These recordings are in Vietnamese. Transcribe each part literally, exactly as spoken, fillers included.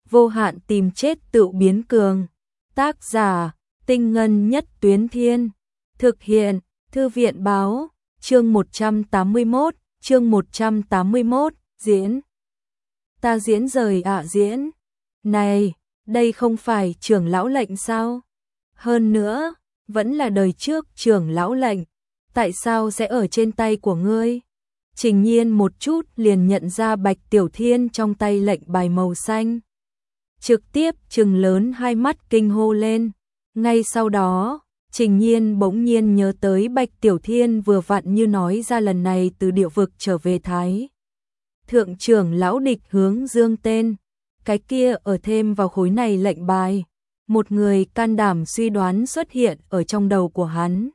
vô hạn tìm chết tự biến cường. Tác giả, Tinh Ngân Nhất Tuyến Thiên. Thực hiện, Thư viện Báo, chương một trăm tám mươi mốt, chương một trăm tám mươi mốt, diễn. Ta diễn rời ạ diễn. Này, đây không phải trưởng lão lệnh sao? Hơn nữa, vẫn là đời trước trưởng lão lệnh. Tại sao sẽ ở trên tay của ngươi? Trình Nhiên một chút liền nhận ra Bạch Tiểu Thiên trong tay lệnh bài màu xanh. Trực tiếp trừng lớn hai mắt kinh hô lên. Ngay sau đó, Trình Nhiên bỗng nhiên nhớ tới Bạch Tiểu Thiên vừa vặn như nói ra lần này từ địa vực trở về Thái. Thượng trưởng lão Địch Hướng Dương tên. Cái kia ở thêm vào khối này lệnh bài. Một người can đảm suy đoán xuất hiện ở trong đầu của hắn.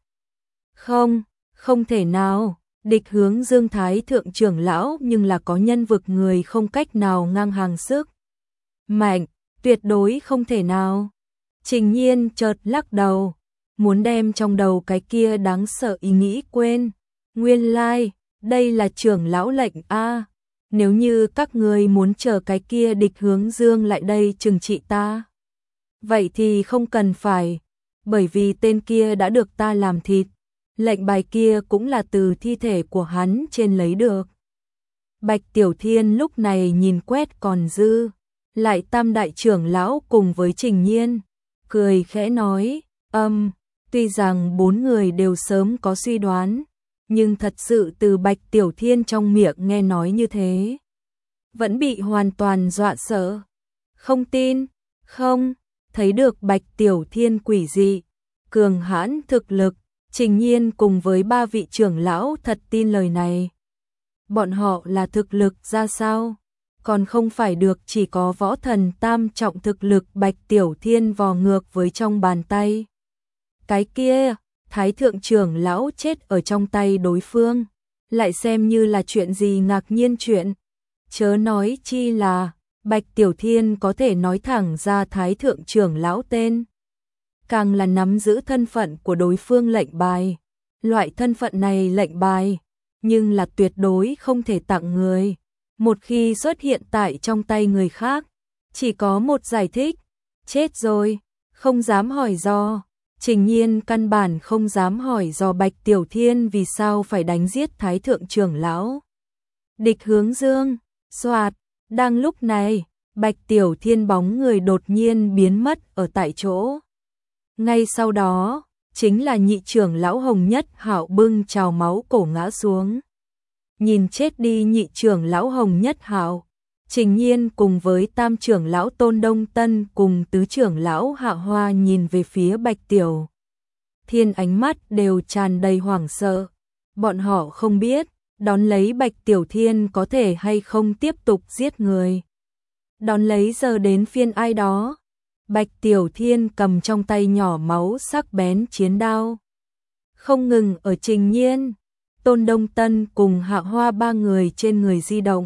Không, không thể nào. Địch Hướng Dương Thái thượng trưởng lão nhưng là có nhân vực người không cách nào ngang hàng sức. Mạnh, tuyệt đối không thể nào. Trình Nhiên chợt lắc đầu, muốn đem trong đầu cái kia đáng sợ ý nghĩ quên. Nguyên lai, like, đây là trưởng lão lệnh a. Nếu như các người muốn chờ cái kia Địch Hướng Dương lại đây trừng trị ta, vậy thì không cần phải, bởi vì tên kia đã được ta làm thịt. Lệnh bài kia cũng là từ thi thể của hắn trên lấy được. Bạch Tiểu Thiên lúc này nhìn quét còn dư lại tam đại trưởng lão cùng với Trình Nhiên, cười khẽ nói, âm, tuy rằng bốn người đều sớm có suy đoán, nhưng thật sự từ Bạch Tiểu Thiên trong miệng nghe nói như thế, vẫn bị hoàn toàn dọa sợ. Không tin, không, thấy được Bạch Tiểu Thiên quỷ dị, cường hãn thực lực, Trình Nhiên cùng với ba vị trưởng lão thật tin lời này. Bọn họ là thực lực ra sao? Còn không phải được chỉ có võ thần tam trọng thực lực Bạch Tiểu Thiên vò ngược với trong bàn tay. Cái kia, Thái thượng trưởng lão chết ở trong tay đối phương, lại xem như là chuyện gì ngạc nhiên chuyện. Chớ nói chi là, Bạch Tiểu Thiên có thể nói thẳng ra Thái thượng trưởng lão tên. Càng là nắm giữ thân phận của đối phương lệnh bài. Loại thân phận này lệnh bài, nhưng là tuyệt đối không thể tặng người. Một khi xuất hiện tại trong tay người khác, chỉ có một giải thích, chết rồi, không dám hỏi do. Trình Nhiên căn bản không dám hỏi do Bạch Tiểu Thiên vì sao phải đánh giết Thái thượng trưởng lão. Địch Hướng Dương, xoạt, đang lúc này, Bạch Tiểu Thiên bóng người đột nhiên biến mất ở tại chỗ. Ngay sau đó, chính là nhị trưởng lão Hồng Nhất Hạo bưng trào máu cổ ngã xuống. Nhìn chết đi nhị trưởng lão Hồng Nhất Hạo, Trình Nhiên cùng với tam trưởng lão Tôn Đông Tân cùng tứ trưởng lão Hạ Hoa nhìn về phía Bạch Tiểu Thiên, ánh mắt đều tràn đầy hoảng sợ. Bọn họ không biết, đón lấy Bạch Tiểu Thiên có thể hay không tiếp tục giết người. Đón lấy giờ đến phiên ai đó. Bạch Tiểu Thiên cầm trong tay nhỏ máu sắc bén chiến đao. Không ngừng ở Trình Nhiên, Tôn Đông Tân cùng Hạ Hoa ba người trên người di động.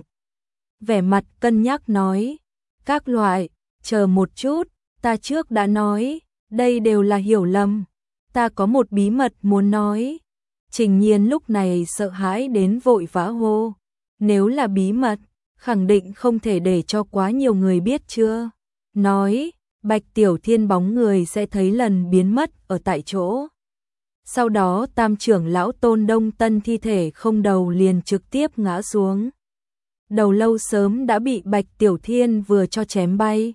Vẻ mặt cân nhắc nói, các loại, chờ một chút, ta trước đã nói, đây đều là hiểu lầm. Ta có một bí mật muốn nói. Trình Nhiên lúc này sợ hãi đến vội vã hô. Nếu là bí mật, khẳng định không thể để cho quá nhiều người biết chưa. Nói, Bạch Tiểu Thiên bóng người sẽ thấy lần biến mất ở tại chỗ. Sau đó tam trưởng lão Tôn Đông Tân thi thể không đầu liền trực tiếp ngã xuống. Đầu lâu sớm đã bị Bạch Tiểu Thiên vừa cho chém bay.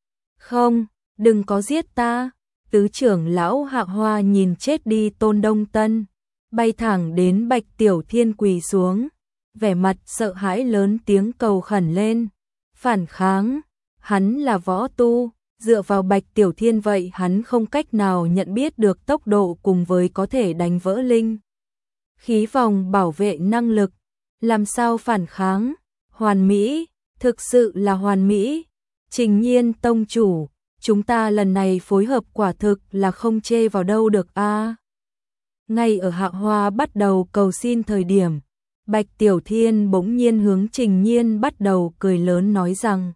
Không, đừng có giết ta. Tứ trưởng lão Hạ Hoa nhìn chết đi Tôn Đông Tân, bay thẳng đến Bạch Tiểu Thiên quỳ xuống, vẻ mặt sợ hãi lớn tiếng cầu khẩn lên. Phản kháng, hắn là võ tu. Dựa vào Bạch Tiểu Thiên vậy hắn không cách nào nhận biết được tốc độ cùng với có thể đánh vỡ linh khí vòng bảo vệ năng lực. Làm sao phản kháng? Hoàn mỹ, thực sự là hoàn mỹ. Trình Nhiên tông chủ, chúng ta lần này phối hợp quả thực là không chê vào đâu được a. À. Ngay ở Hạ Hoa bắt đầu cầu xin thời điểm, Bạch Tiểu Thiên bỗng nhiên hướng Trình Nhiên bắt đầu cười lớn nói rằng: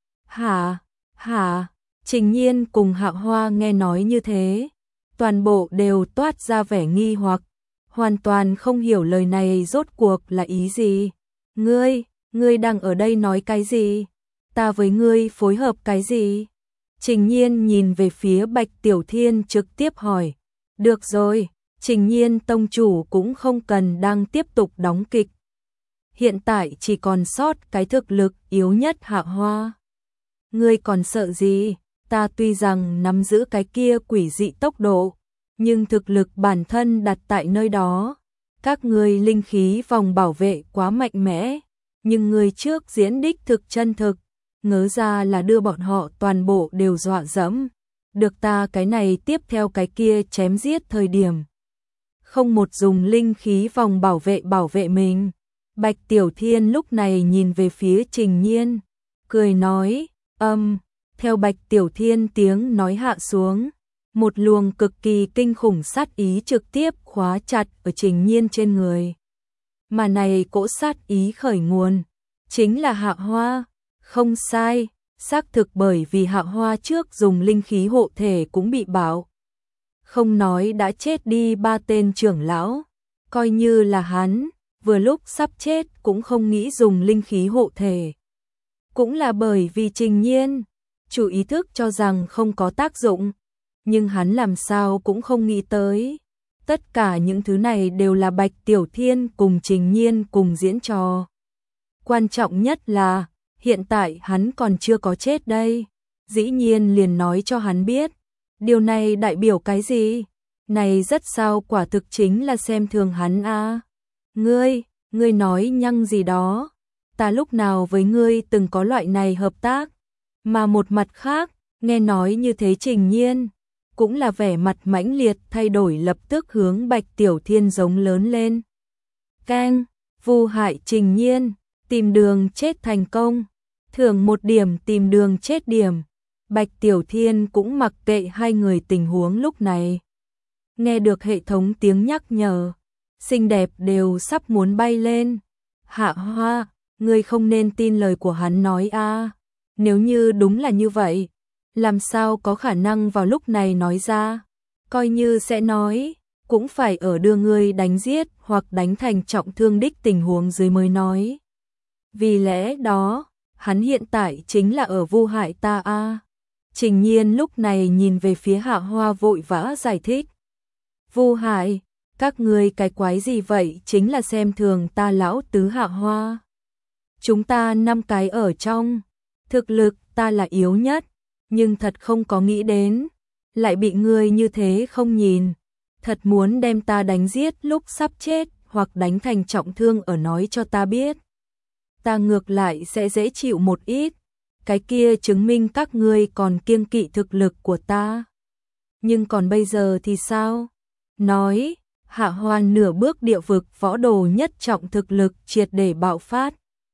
"Hả? Hả?" Trình Nhiên cùng Hạ Hoa nghe nói như thế, toàn bộ đều toát ra vẻ nghi hoặc, hoàn toàn không hiểu lời này rốt cuộc là ý gì. Ngươi, ngươi đang ở đây nói cái gì? ta với ngươi phối hợp cái gì? Trình Nhiên nhìn về phía Bạch Tiểu Thiên trực tiếp hỏi. Được rồi, Trình Nhiên tông chủ cũng không cần đang tiếp tục đóng kịch. Hiện tại chỉ còn sót cái thực lực yếu nhất Hạ Hoa. Ngươi còn sợ gì? Ta tuy rằng nắm giữ cái kia quỷ dị tốc độ, nhưng thực lực bản thân đặt tại nơi đó. Các ngươi linh khí vòng bảo vệ quá mạnh mẽ, nhưng ngươi trước diễn đích thực chân thực, ngớ ra là đưa bọn họ toàn bộ đều dọa dẫm. Được ta cái này tiếp theo cái kia chém giết thời điểm. Không một dùng linh khí vòng bảo vệ bảo vệ mình. Bạch Tiểu Thiên lúc này nhìn về phía Trình Nhiên, cười nói, âm, theo Bạch Tiểu Thiên tiếng nói hạ xuống, một luồng cực kỳ kinh khủng sát ý trực tiếp khóa chặt ở Trình Nhiên trên người. Mà này cỗ sát ý khởi nguồn, chính là Hạ Hoa, không sai, xác thực bởi vì Hạ Hoa trước dùng linh khí hộ thể cũng bị bảo. Không nói đã chết đi ba tên trưởng lão, coi như là hắn, vừa lúc sắp chết cũng không nghĩ dùng linh khí hộ thể. Cũng là bởi vì Trình Nhiên, chủ ý thức cho rằng không có tác dụng, nhưng hắn làm sao cũng không nghĩ tới. Tất cả những thứ này đều là Bạch Tiểu Thiên cùng Trình Nhiên cùng diễn trò. Quan trọng nhất là, hiện tại hắn còn chưa có chết đây. Dĩ nhiên liền nói cho hắn biết. Điều này đại biểu cái gì? Này rất sao quả thực chính là xem thường hắn a. Ngươi, ngươi nói nhăng gì đó. Ta lúc nào với ngươi từng có loại này hợp tác. Mà một mặt khác, nghe nói như thế Trình Nhiên, cũng là vẻ mặt mãnh liệt thay đổi lập tức hướng Bạch Tiểu Thiên giống lớn lên. Cang, vu hại Trình Nhiên, tìm đường chết thành công, thưởng một điểm tìm đường chết điểm. Bạch Tiểu Thiên cũng mặc kệ hai người tình huống lúc này. Nghe được hệ thống tiếng nhắc nhở, xinh đẹp đều sắp muốn bay lên. Hạ Hoa, ngươi không nên tin lời của hắn nói a. Nếu như đúng là như vậy, làm sao có khả năng vào lúc này nói ra? Coi như sẽ nói, cũng phải ở đưa ngươi đánh giết hoặc đánh thành trọng thương đích tình huống dưới mới nói. Vì lẽ đó, hắn hiện tại chính là ở vu hại ta a. Trình Nhiên lúc này nhìn về phía Hạ Hoa vội vã giải thích. Vu hại, các ngươi cái quái gì vậy, chính là xem thường ta lão tứ Hạ Hoa. Chúng ta năm cái ở trong, thực lực ta là yếu nhất, nhưng thật không có nghĩ đến, lại bị ngươi như thế không nhìn. Thật muốn đem ta đánh giết lúc sắp chết hoặc đánh thành trọng thương ở nói cho ta biết. Ta ngược lại sẽ dễ chịu một ít. Cái kia chứng minh các ngươi còn kiêng kỵ thực lực của ta. Nhưng còn bây giờ thì sao? Nói, Hạ Hoa nửa bước địa vực võ đồ nhất trọng thực lực triệt để bạo phát.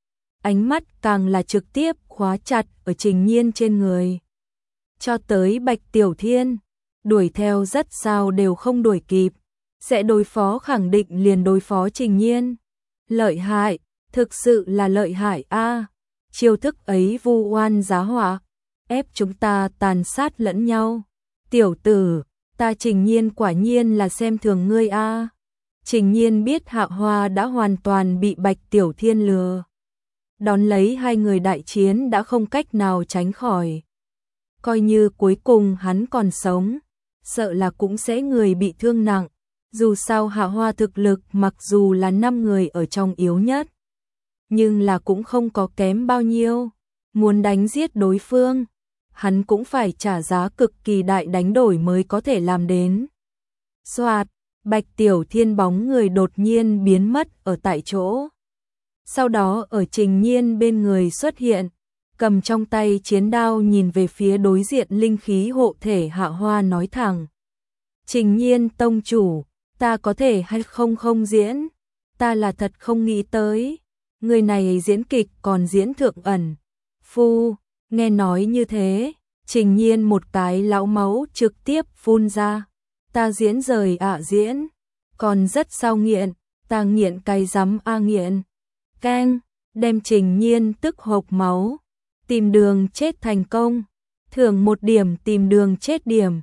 Ánh mắt càng là trực tiếp khóa chặt ở Trình Nhiên trên người. Cho tới Bạch Tiểu Thiên, đuổi theo rất sao đều không đuổi kịp. Sẽ đối phó khẳng định liền đối phó Trình Nhiên. Lợi hại, thực sự là lợi hại a. Chiêu thức ấy vu oan giá họa, ép chúng ta tàn sát lẫn nhau. Tiểu tử, ta Trình Nhiên quả nhiên là xem thường ngươi a. Trình Nhiên biết Hạ Hoa đã hoàn toàn bị Bạch Tiểu Thiên lừa. Đón lấy hai người đại chiến đã không cách nào tránh khỏi. Coi như cuối cùng hắn còn sống, sợ là cũng sẽ người bị thương nặng. Dù sao Hạ Hoa thực lực mặc dù là năm người ở trong yếu nhất, nhưng là cũng không có kém bao nhiêu. Muốn đánh giết đối phương, hắn cũng phải trả giá cực kỳ đại đánh đổi mới có thể làm đến. Soạt, Bạch Tiểu Thiên bóng người đột nhiên biến mất ở tại chỗ. Sau đó ở Trình Nhiên bên người xuất hiện, cầm trong tay chiến đao nhìn về phía đối diện linh khí hộ thể Hạ Hoa nói thẳng. Trình Nhiên tông chủ, ta có thể hay không không diễn? Ta là thật không nghĩ tới. Người này diễn kịch còn diễn thượng ẩn. Phu, nghe nói như thế, Trình Nhiên một cái lão máu trực tiếp phun ra. Ta diễn rời ạ diễn, còn rất sao nghiện, ta nghiện cái rắm a nghiện. Cang, đem Trình Nhiên tức hộc máu. Tìm đường chết thành công, thưởng một điểm tìm đường chết điểm.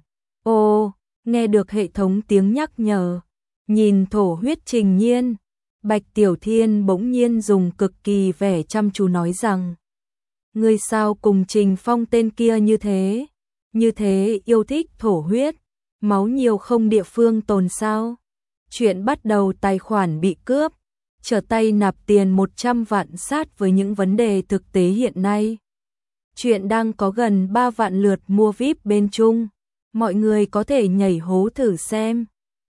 Ô, nghe được hệ thống tiếng nhắc nhở, nhìn thổ huyết Trình Nhiên, Bạch Tiểu Thiên bỗng nhiên dùng cực kỳ vẻ chăm chú nói rằng. Ngươi sao cùng Trình Phong tên kia như thế? Như thế yêu thích thổ huyết, máu nhiều không địa phương tồn sao? Chuyện bắt đầu tài khoản bị cướp, trở tay nạp tiền một trăm vạn sát với những vấn đề thực tế hiện nay. Chuyện đang có gần ba vạn lượt mua vi ai pi bên Trung, mọi người có thể nhảy hố thử xem.